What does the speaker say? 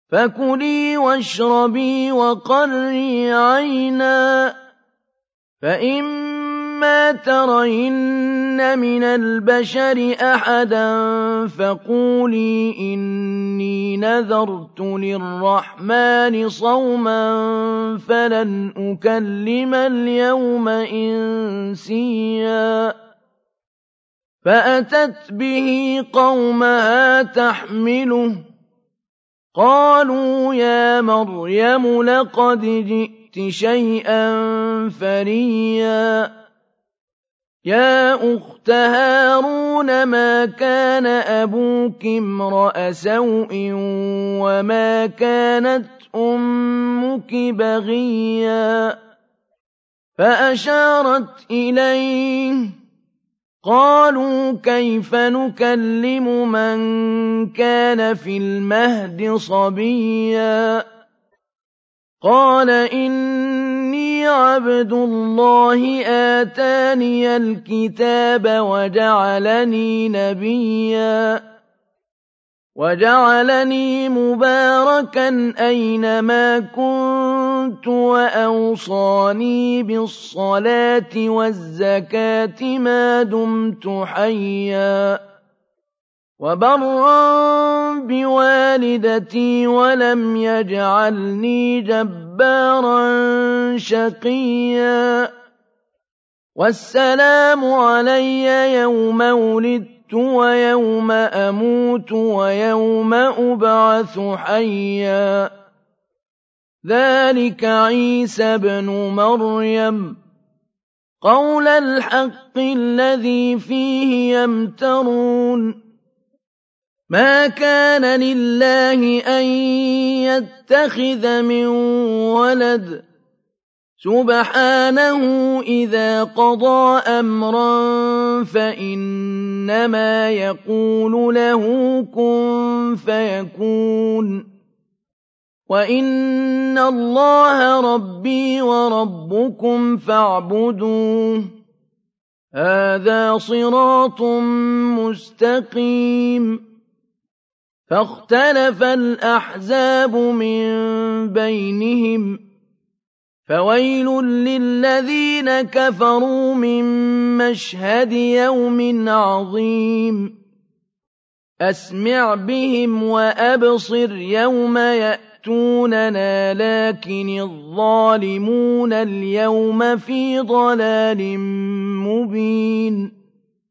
فكلي واشربي وقري عينا فإما ترين من البشر أحدا فقولي إني نذرت للرحمن صوما فلن أكلم اليوم إنسيا فأتت به قومها تحمله قالوا يا مريم لقد جئت شيئا فريا يا أخت هارون ما كان أبوك امرأ سوء وما كانت أمك بغيا فأشارت إليه قالوا كيف نكلم من كان في المهد صبيا قال إني عبد الله آتاني الكتاب وجعلني نبيا وجعلني مباركا أينما كنت وأوصاني بالصلاة والزكاة ما دمت حيا وبرا بوالدتي ولم يجعلني جبارا شقيا والسلام علي يوم ولدت ويوم أموت ويوم أبعث حيا ذلك عيسى ابن مريم قول الحق الذي فيه يمترون ما كان لله أن يتخذ من ولد سبحانه إذا قضى أمرا فإنما يقول له كن فيكون وإن الله ربي وربكم فاعبدوه هذا صراط مستقيم فاختلف الأحزاب من بينهم فويل للذين كفروا من مشهد يوم عظيم أسمع بهم وأبصر يوم يأتوننا لكن الظالمون اليوم في ضلال مبين